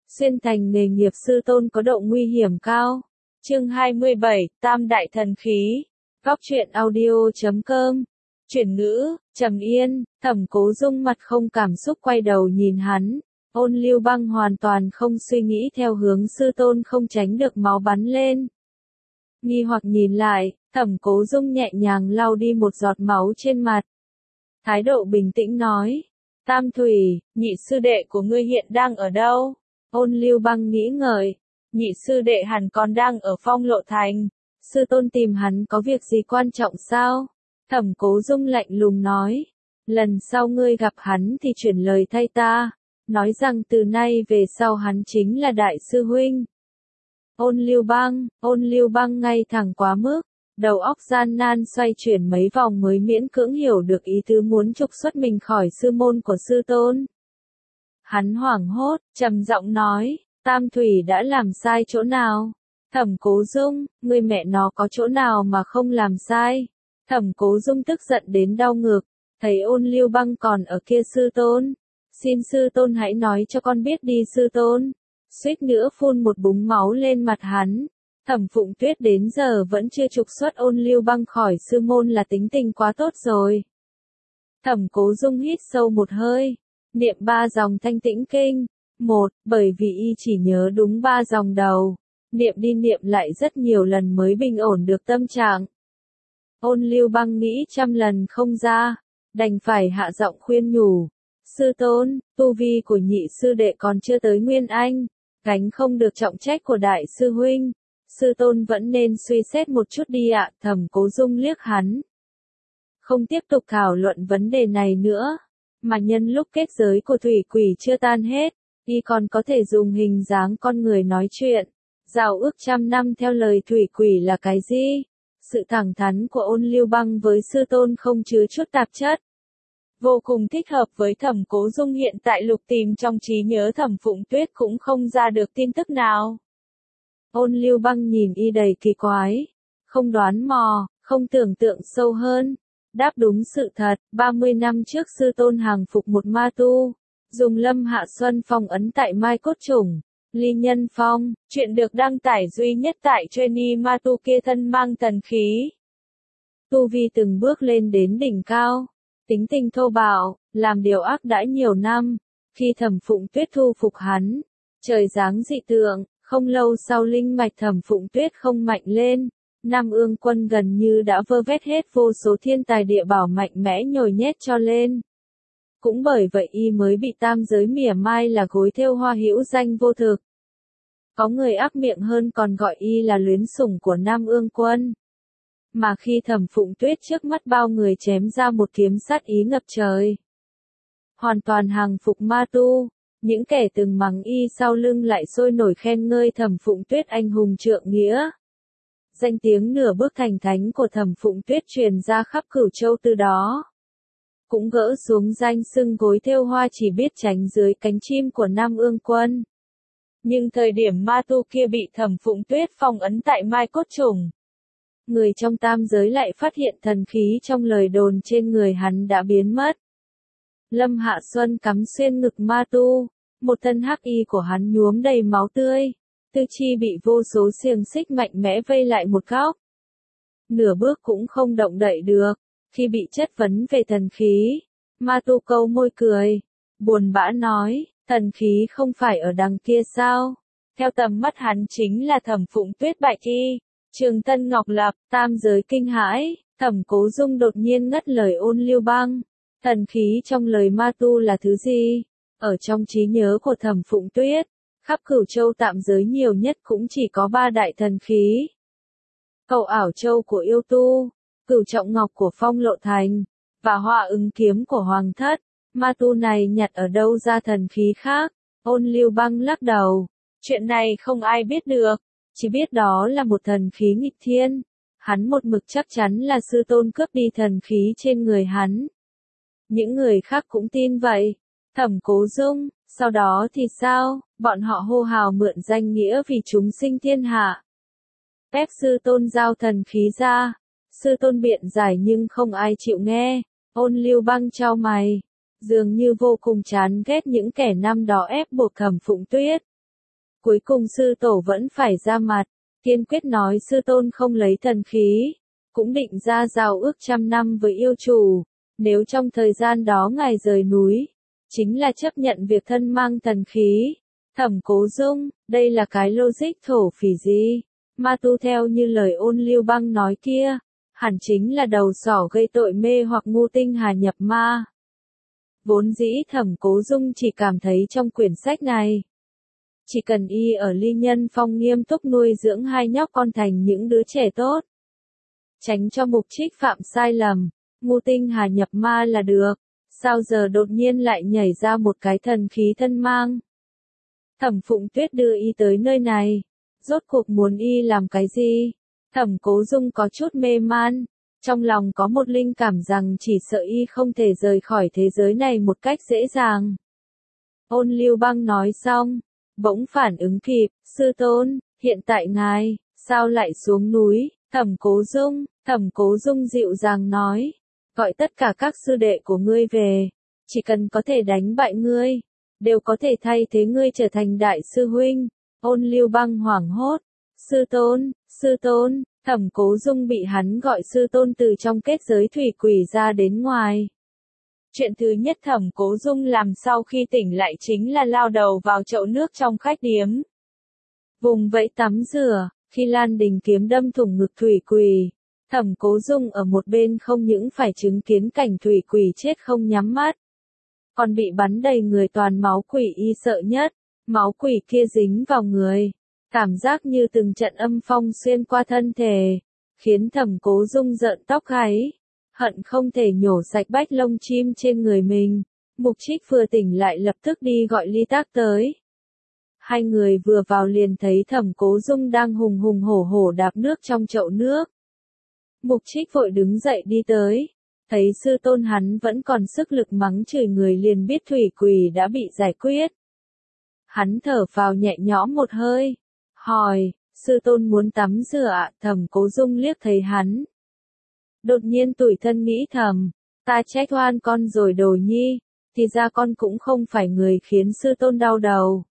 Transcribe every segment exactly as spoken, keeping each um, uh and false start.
Xuyên thành nghề nghiệp sư tôn có độ nguy hiểm cao. Chương hai mươi bảy, Tam Đại Thần Khí. Góc truyện audio chấm com. Chuyển ngữ, Trầm Yên, Thẩm Cố Dung mặt không cảm xúc quay đầu nhìn hắn. Ôn Lưu Băng hoàn toàn không suy nghĩ theo hướng sư tôn không tránh được máu bắn lên. Nghi hoặc nhìn lại, Thẩm Cố Dung nhẹ nhàng lau đi một giọt máu trên mặt. Thái độ bình tĩnh nói, Tam Thủy, nhị sư đệ của ngươi hiện đang ở đâu? Ôn Lưu Băng nghĩ ngợi, nhị sư đệ hẳn còn đang ở Phong Lộ Thành. Sư tôn tìm hắn có việc gì quan trọng sao? Thẩm Cố Dung lạnh lùng nói, lần sau ngươi gặp hắn thì chuyển lời thay ta, nói rằng từ nay về sau hắn chính là đại sư huynh. Ôn Lưu Băng, ôn Lưu Băng ngay thẳng quá mức, đầu óc gian nan xoay chuyển mấy vòng mới miễn cưỡng hiểu được ý tứ muốn trục xuất mình khỏi sư môn của sư tôn. Hắn hoảng hốt, trầm giọng nói, Tam Thủy đã làm sai chỗ nào? Thẩm Cố Dung, ngươi mẹ nó có chỗ nào mà không làm sai? Thẩm Cố Dung tức giận đến đau ngực, thấy ôn Lưu Băng còn ở kia sư tôn. Xin sư tôn hãy nói cho con biết đi sư tôn. Suýt nữa phun một búng máu lên mặt hắn. Thẩm Phụng Tuyết đến giờ vẫn chưa trục xuất ôn Lưu Băng khỏi sư môn là tính tình quá tốt rồi. Thẩm Cố Dung hít sâu một hơi, niệm ba dòng thanh tĩnh kinh. Một, bởi vì y chỉ nhớ đúng ba dòng đầu. Niệm đi niệm lại rất nhiều lần mới bình ổn được tâm trạng. Ôn Lưu Băng nghĩ trăm lần không ra, đành phải hạ giọng khuyên nhủ. Sư tôn, tu vi của nhị sư đệ còn chưa tới Nguyên Anh, gánh không được trọng trách của đại sư huynh. Sư tôn vẫn nên suy xét một chút đi ạ. Thẩm Cố Dung liếc hắn. Không tiếp tục thảo luận vấn đề này nữa, mà nhân lúc kết giới của thủy quỷ chưa tan hết, y còn có thể dùng hình dáng con người nói chuyện. Giao ước trăm năm theo lời thủy quỷ là cái gì? Sự thẳng thắn của ôn Lưu Băng với sư tôn không chứa chút tạp chất. Vô cùng thích hợp với Thẩm Cố Dung hiện tại lục tìm trong trí nhớ Thẩm Phụng Tuyết cũng không ra được tin tức nào. Ôn Lưu Băng nhìn y đầy kỳ quái, không đoán mò, không tưởng tượng sâu hơn. Đáp đúng sự thật, ba mươi năm trước sư tôn hàng phục một ma tu, dùng Lâm Hạ Xuân phong ấn tại Mai Cốt Chủng, Ly Nhân Phong, chuyện được đăng tải duy nhất tại Trainee ma tu kia thân mang thần khí. Tu vi từng bước lên đến đỉnh cao, tính tình thô bạo, làm điều ác đãi nhiều năm, khi Thẩm Phụng Tuyết thu phục hắn, trời giáng dị tượng, không lâu sau linh mạch Thẩm Phụng Tuyết không mạnh lên. Nam Ương Quân gần như đã vơ vét hết vô số thiên tài địa bảo mạnh mẽ nhồi nhét cho lên. Cũng bởi vậy y mới bị tam giới mỉa mai là gối thêu hoa hữu danh vô thực. Có người ác miệng hơn còn gọi y là luyến sủng của Nam Ương Quân. Mà khi Thẩm Phụng Tuyết trước mắt bao người chém ra một kiếm sát ý ngập trời, hoàn toàn hàng phục ma tu, những kẻ từng mắng y sau lưng lại sôi nổi khen ngợi Thẩm Phụng Tuyết anh hùng trượng nghĩa. Danh tiếng nửa bước thành thánh của Thẩm Phụng Tuyết truyền ra khắp Cửu Châu từ đó. Cũng gỡ xuống danh xưng gối thêu hoa chỉ biết tránh dưới cánh chim của Nam Ương Quân. Nhưng thời điểm ma tu kia bị Thẩm Phụng Tuyết phong ấn tại Mai Cốt Chủng, người trong tam giới lại phát hiện thần khí trong lời đồn trên người hắn đã biến mất. Lâm Hạ Xuân cắm xuyên ngực ma tu, một thân hắc y của hắn nhuốm đầy máu tươi. Tư chi bị vô số xiềng xích mạnh mẽ vây lại một góc. Nửa bước cũng không động đậy được. Khi bị chất vấn về thần khí, ma tu câu môi cười, buồn bã nói, thần khí không phải ở đằng kia sao? Theo tầm mắt hắn chính là Thẩm Phụng Tuyết bạch y, Trường Tân Ngọc Lập, tam giới kinh hãi. Thẩm Cố Dung đột nhiên ngắt lời ôn Lưu Băng. Thần khí trong lời ma tu là thứ gì? Ở trong trí nhớ của Thẩm Phụng Tuyết, khắp Cửu Châu tạm giới nhiều nhất cũng chỉ có ba đại thần khí. Cầu Ảo Châu của yêu tu, Cửu Trọng Ngọc của Phong Lộ Thành, và Họa Ứng Kiếm của Hoàng Thất. Ma tu này nhặt ở đâu ra thần khí khác? Ôn Lưu Băng lắc đầu. Chuyện này không ai biết được, chỉ biết đó là một thần khí nghịch thiên. Hắn một mực chắc chắn là sư tôn cướp đi thần khí trên người hắn. Những người khác cũng tin vậy. Thẩm Cố Dung, sau đó thì sao? Bọn họ hô hào mượn danh nghĩa vì chúng sinh thiên hạ. Ép sư tôn giao thần khí ra. Sư tôn biện giải nhưng không ai chịu nghe. Ôn Lưu Băng chau mày, dường như vô cùng chán ghét những kẻ năm đó ép buộc Thẩm Phụng Tuyết. Cuối cùng sư tổ vẫn phải ra mặt, kiên quyết nói sư tôn không lấy thần khí, cũng định ra giao ước trăm năm với yêu chủ, nếu trong thời gian đó ngài rời núi, chính là chấp nhận việc thân mang thần khí. Thẩm Cố Dung, đây là cái logic thổ phỉ gì? Ma tu theo như lời Ôn Lưu Băng nói kia, hẳn chính là đầu sỏ gây tội mê hoặc ngu tinh hà nhập ma. Vốn dĩ Thẩm Cố Dung chỉ cảm thấy trong quyển sách này, chỉ cần y ở Ly Nhân Phong nghiêm túc nuôi dưỡng hai nhóc con thành những đứa trẻ tốt, tránh cho Mục Trích phạm sai lầm, ngu tinh hà nhập ma là được, sao giờ đột nhiên lại nhảy ra một cái thần khí thân mang. Thẩm Phụng Tuyết đưa y tới nơi này, rốt cuộc muốn y làm cái gì? Thẩm Cố Dung có chút mê man, trong lòng có một linh cảm rằng chỉ sợ y không thể rời khỏi thế giới này một cách dễ dàng. Ôn Lưu Băng nói xong, bỗng phản ứng kịp, sư tôn, hiện tại ngài, sao lại xuống núi? Thẩm Cố Dung, Thẩm Cố Dung dịu dàng nói, gọi tất cả các sư đệ của ngươi về, chỉ cần có thể đánh bại ngươi, đều có thể thay thế ngươi trở thành đại sư huynh. Ôn Lưu Băng hoảng hốt, sư tôn, sư tôn, Thẩm Cố Dung bị hắn gọi sư tôn từ trong kết giới thủy quỷ ra đến ngoài. Chuyện thứ nhất Thẩm Cố Dung làm sau khi tỉnh lại chính là lao đầu vào chậu nước trong khách điếm. Vùng vẫy tắm rửa, khi Lan Đình kiếm đâm thủng ngực thủy quỷ, Thẩm Cố Dung ở một bên không những phải chứng kiến cảnh thủy quỷ chết không nhắm mắt, còn bị bắn đầy người toàn máu quỷ y sợ nhất, máu quỷ kia dính vào người, cảm giác như từng trận âm phong xuyên qua thân thể, khiến Thẩm Cố Dung rợn tóc gáy, hận không thể nhổ sạch bách lông chim trên người mình. Mục Trích vừa tỉnh lại lập tức đi gọi Ly Tác tới. Hai người vừa vào liền thấy Thẩm Cố Dung đang hùng hùng hổ hổ đạp nước trong chậu nước. Mục Trích vội đứng dậy đi tới, thấy sư tôn hắn vẫn còn sức lực mắng chửi người liền biết thủy quỷ đã bị giải quyết. Hắn thở phào nhẹ nhõm một hơi, hỏi, sư tôn muốn tắm rửa ạ? Thẩm Cố Dung liếc thấy hắn. Đột nhiên tủi thân nghĩ thầm, ta trách oan con rồi đồ nhi, thì ra con cũng không phải người khiến sư tôn đau đầu.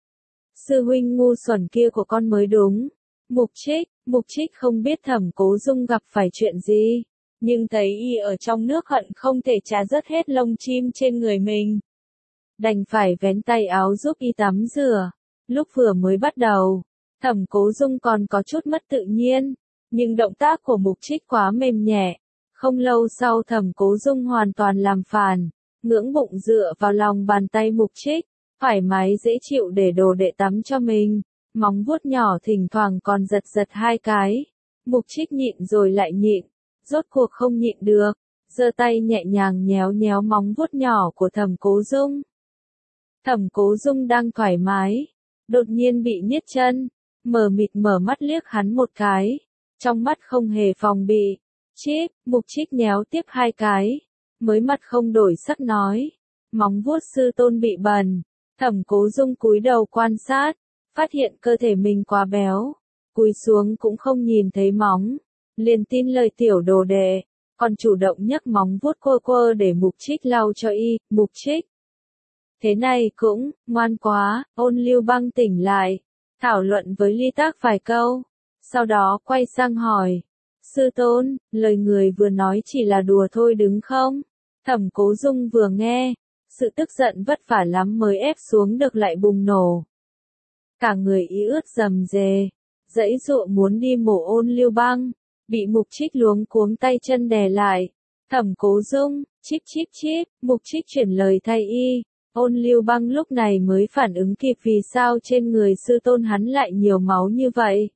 Sư huynh ngu xuẩn kia của con mới đúng. Mục Trích, Mục Trích không biết Thẩm Cố Dung gặp phải chuyện gì, nhưng thấy y ở trong nước hận không thể chà rớt hết lông chim trên người mình. Đành phải vén tay áo giúp y tắm rửa. Lúc vừa mới bắt đầu, Thẩm Cố Dung còn có chút mất tự nhiên, nhưng động tác của Mục Trích quá mềm nhẹ. Không lâu sau Thẩm Cố Dung hoàn toàn làm phản, ngưỡng bụng dựa vào lòng bàn tay Mục Trích, thoải mái dễ chịu để đồ đệ tắm cho mình, móng vuốt nhỏ thỉnh thoảng còn giật giật hai cái. Mục Trích nhịn rồi lại nhịn, rốt cuộc không nhịn được, giơ tay nhẹ nhàng nhéo nhéo móng vuốt nhỏ của Thẩm Cố Dung. Thẩm Cố Dung đang thoải mái, đột nhiên bị niết chân, mờ mịt mở mắt liếc hắn một cái, trong mắt không hề phòng bị. Chích, Mục Trích nhéo tiếp hai cái, mới mặt không đổi sắc nói, móng vuốt sư tôn bị bẩn. Thẩm Cố Dung cúi đầu quan sát, phát hiện cơ thể mình quá béo, cúi xuống cũng không nhìn thấy móng, liền tin lời tiểu đồ đệ, còn chủ động nhấc móng vuốt quơ quơ để Mục Trích lau cho y. Mục Trích, thế này cũng, ngoan quá. Ôn Lưu Băng tỉnh lại, thảo luận với Ly Tác vài câu, sau đó quay sang hỏi, sư tôn, lời người vừa nói chỉ là đùa thôi đúng không? Thẩm Cố Dung vừa nghe, sự tức giận vất vả lắm mới ép xuống được lại bùng nổ. Cả người y ướt rầm rề, giãy giụa muốn đi mổ Ôn Lưu Băng, bị Mục Trích luống cuống tay chân đè lại. Thẩm Cố Dung, chíp chíp chíp, Mục Trích chuyển lời thay y. Ôn Lưu Băng lúc này mới phản ứng kịp vì sao trên người sư tôn hắn lại nhiều máu như vậy.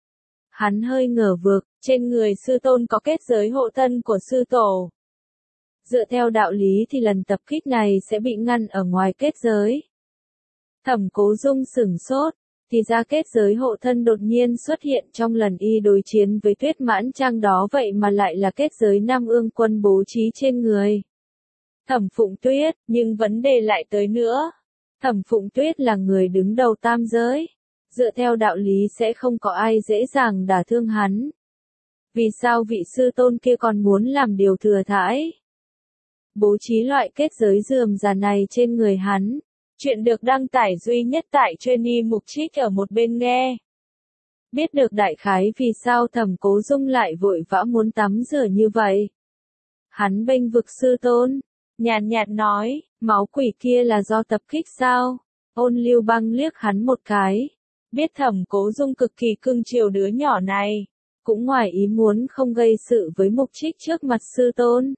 Hắn hơi ngờ vực, trên người sư tôn có kết giới hộ thân của sư tổ. Dựa theo đạo lý thì lần tập kích này sẽ bị ngăn ở ngoài kết giới. Thẩm Cố Dung sửng sốt, thì ra kết giới hộ thân đột nhiên xuất hiện trong lần y đối chiến với Tuyết Mãn Trang đó vậy mà lại là kết giới Nam Ương Quân bố trí trên người Thẩm Phụng Tuyết, nhưng vấn đề lại tới nữa. Thẩm Phụng Tuyết là người đứng đầu tam giới. Dựa theo đạo lý sẽ không có ai dễ dàng đả thương hắn. Vì sao vị sư tôn kia còn muốn làm điều thừa thãi? Bố trí loại kết giới rườm rà này trên người hắn, Chuyện được đăng tải duy nhất tại Trainee Mục Trích ở một bên nghe. Biết được đại khái vì sao Thẩm Cố Dung lại vội vã muốn tắm rửa như vậy. Hắn bênh vực sư tôn, nhàn nhạt nói, máu quỷ kia là do tập kích sao? Ôn Lưu Băng liếc hắn một cái. Biết Thẩm Cố Dung cực kỳ cưng chiều đứa nhỏ này. Cũng ngoài ý muốn không gây sự với Mục Trích trước mặt sư tôn.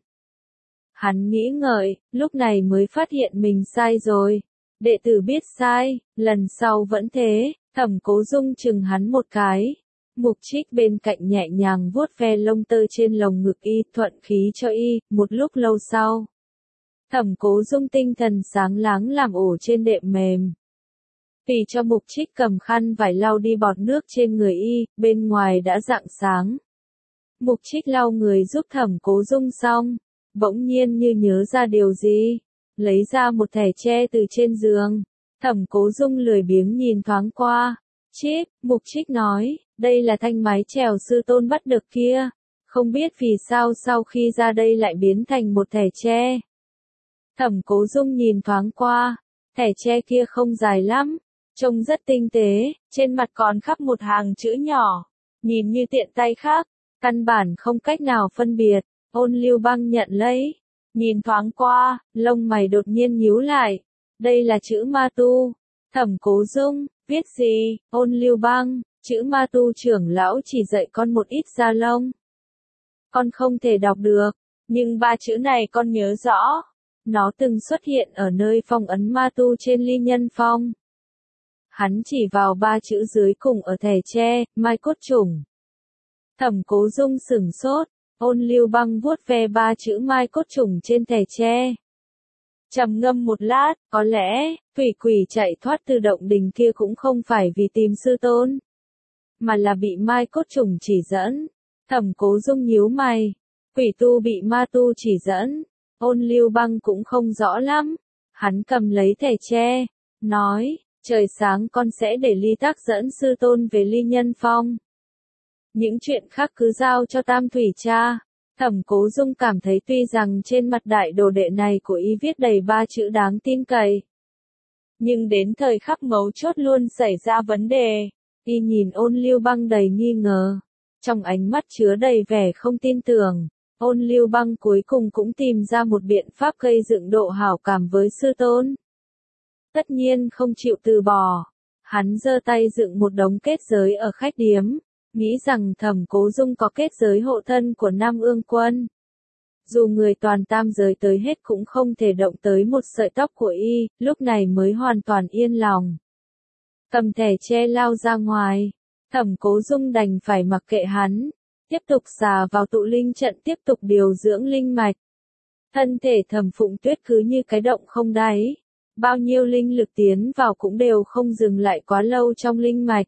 Hắn nghĩ ngợi, lúc này mới phát hiện mình sai rồi. Đệ tử biết sai, lần sau vẫn thế. Thẩm Cố Dung chừng hắn một cái. Mục Trích bên cạnh nhẹ nhàng vuốt ve lông tơ trên lồng ngực y, thuận khí cho y. Một lúc lâu sau, Thẩm Cố Dung tinh thần sáng láng làm ổ trên đệm mềm. Vì cho Mục Trích cầm khăn vải lau đi bọt nước trên người y, bên ngoài đã rạng sáng. Mục Trích lau người giúp Thẩm Cố Dung xong, bỗng nhiên như nhớ ra điều gì, lấy ra một thẻ tre từ trên giường. Thẩm Cố Dung lười biếng nhìn thoáng qua. Chít, Mục Trích nói, đây là thanh mái chèo sư tôn bắt được kia. Không biết vì sao sau khi ra đây lại biến thành một thẻ tre. Thẩm Cố Dung nhìn thoáng qua, thẻ tre kia không dài lắm, trông rất tinh tế, trên mặt còn khắc một hàng chữ nhỏ, nhìn như tiện tay khắc, căn bản không cách nào phân biệt. Ôn Lưu Băng nhận lấy, nhìn thoáng qua, lông mày đột nhiên nhíu lại. Đây là chữ Ma Tu. Thẩm Cố Dung, viết gì? Ôn Lưu Băng, chữ Ma Tu trưởng lão chỉ dạy con một ít gia lông. Con không thể đọc được, nhưng ba chữ này con nhớ rõ. Nó từng xuất hiện ở nơi phong ấn Ma Tu trên Ly Nhân Phong. Hắn chỉ vào ba chữ dưới cùng ở thẻ tre, Mai Cốt Chủng. Thẩm Cố Dung sửng sốt, Ôn Lưu Băng vuốt ve ba chữ Mai Cốt Chủng trên thẻ tre. Trầm ngâm một lát, có lẽ, quỷ quỷ chạy thoát từ động đình kia cũng không phải vì tìm sư tôn, mà là bị Mai Cốt Chủng chỉ dẫn. Thẩm Cố Dung nhíu mày, quỷ tu bị ma tu chỉ dẫn, Ôn Lưu Băng cũng không rõ lắm. Hắn cầm lấy thẻ tre, nói, trời sáng con sẽ để Ly Tác dẫn sư tôn về Ly Nhân Phong. Những chuyện khác cứ giao cho Tam Thủy cha. Thẩm Cố Dung cảm thấy tuy rằng trên mặt đại đồ đệ này của y viết đầy ba chữ đáng tin cậy, nhưng đến thời khắc mấu chốt luôn xảy ra vấn đề. Y nhìn Ôn Lưu Băng đầy nghi ngờ, trong ánh mắt chứa đầy vẻ không tin tưởng. Ôn Lưu Băng cuối cùng cũng tìm ra một biện pháp gây dựng độ hảo cảm với sư tôn. Tất nhiên không chịu từ bỏ. Hắn giơ tay dựng một đống kết giới ở khách điếm, nghĩ rằng Thẩm Cố Dung có kết giới hộ thân của Nam Ương Quân. Dù người toàn tam giới tới hết cũng không thể động tới một sợi tóc của y, lúc này mới hoàn toàn yên lòng. Cầm thẻ tre lao ra ngoài, Thẩm Cố Dung đành phải mặc kệ hắn, tiếp tục xà vào tụ linh trận tiếp tục điều dưỡng linh mạch. Thân thể Thẩm Phụng Tuyết cứ như cái động không đáy, bao nhiêu linh lực tiến vào cũng đều không dừng lại quá lâu trong linh mạch.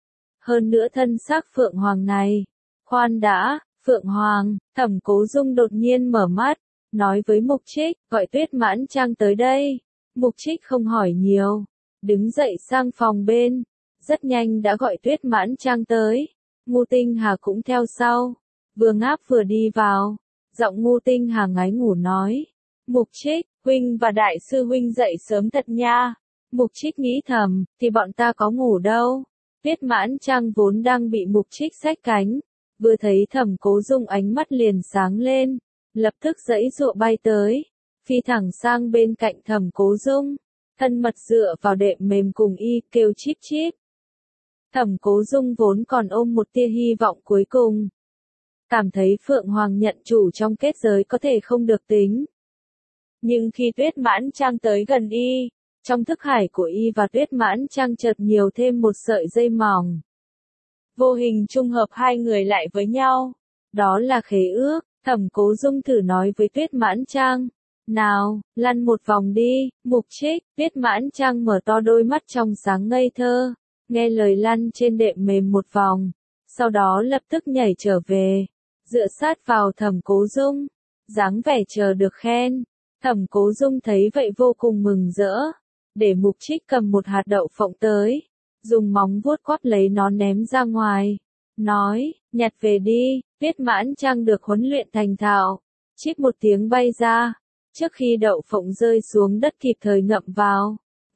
Hơn nữa thân xác Phượng Hoàng này. Khoan đã, Phượng Hoàng, Thẩm Cố Dung đột nhiên mở mắt, nói với Mục Trích, gọi Tuyết Mãn Trang tới đây. Mục Trích không hỏi nhiều, đứng dậy sang phòng bên, rất nhanh đã gọi Tuyết Mãn Trang tới. Ngô Tinh Hà cũng theo sau, vừa ngáp vừa đi vào, giọng Ngô Tinh Hà ngái ngủ nói, Mục Trích, huynh và đại sư huynh dậy sớm thật nha. Mục Trích nghĩ thầm, thì bọn ta có ngủ đâu. Tuyết Mãn Trang vốn đang bị Mục Trích xách cánh, vừa thấy Thẩm Cố Dung ánh mắt liền sáng lên, lập tức giãy giụa bay tới, phi thẳng sang bên cạnh Thẩm Cố Dung, thân mật dựa vào đệm mềm cùng y, kêu chíp chíp. Thẩm Cố Dung vốn còn ôm một tia hy vọng cuối cùng, cảm thấy Phượng Hoàng nhận chủ trong kết giới có thể không được tính. Nhưng khi Tuyết Mãn Trang tới gần y, trong thức hải của y và Tuyết Mãn Trang chợt nhiều thêm một sợi dây mỏng. Vô hình trung hợp hai người lại với nhau. Đó là khế ước. Thẩm Cố Dung thử nói với Tuyết Mãn Trang. Nào, lăn một vòng đi. Mục Trích. Tuyết Mãn Trang mở to đôi mắt trong sáng ngây thơ, nghe lời lăn trên đệm mềm một vòng, sau đó lập tức nhảy trở về, dựa sát vào Thẩm Cố Dung, dáng vẻ chờ được khen. Thẩm Cố Dung thấy vậy vô cùng mừng rỡ, để Mục Trích cầm một hạt đậu phộng tới, dùng móng vuốt quắp lấy nó ném ra ngoài, nói, nhặt về đi. Tuyết Mãn Trang được huấn luyện thành thạo, chip một tiếng bay ra, trước khi đậu phộng rơi xuống đất kịp thời ngậm vào,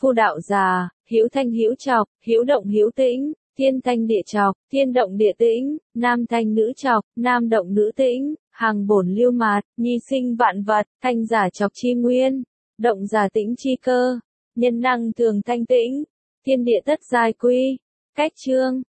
Phu đạo già, hữu thanh hữu trọc, hữu động hữu tĩnh, thiên thanh địa trọc, thiên động địa tĩnh, nam thanh nữ trọc, nam động nữ tĩnh, hàng bổn lưu mạt, nhi sinh vạn vật, thanh giả trọc chi nguyên, động giả tĩnh chi cơ, nhân năng thường thanh tĩnh, thiên địa tất giai quy. Cách chương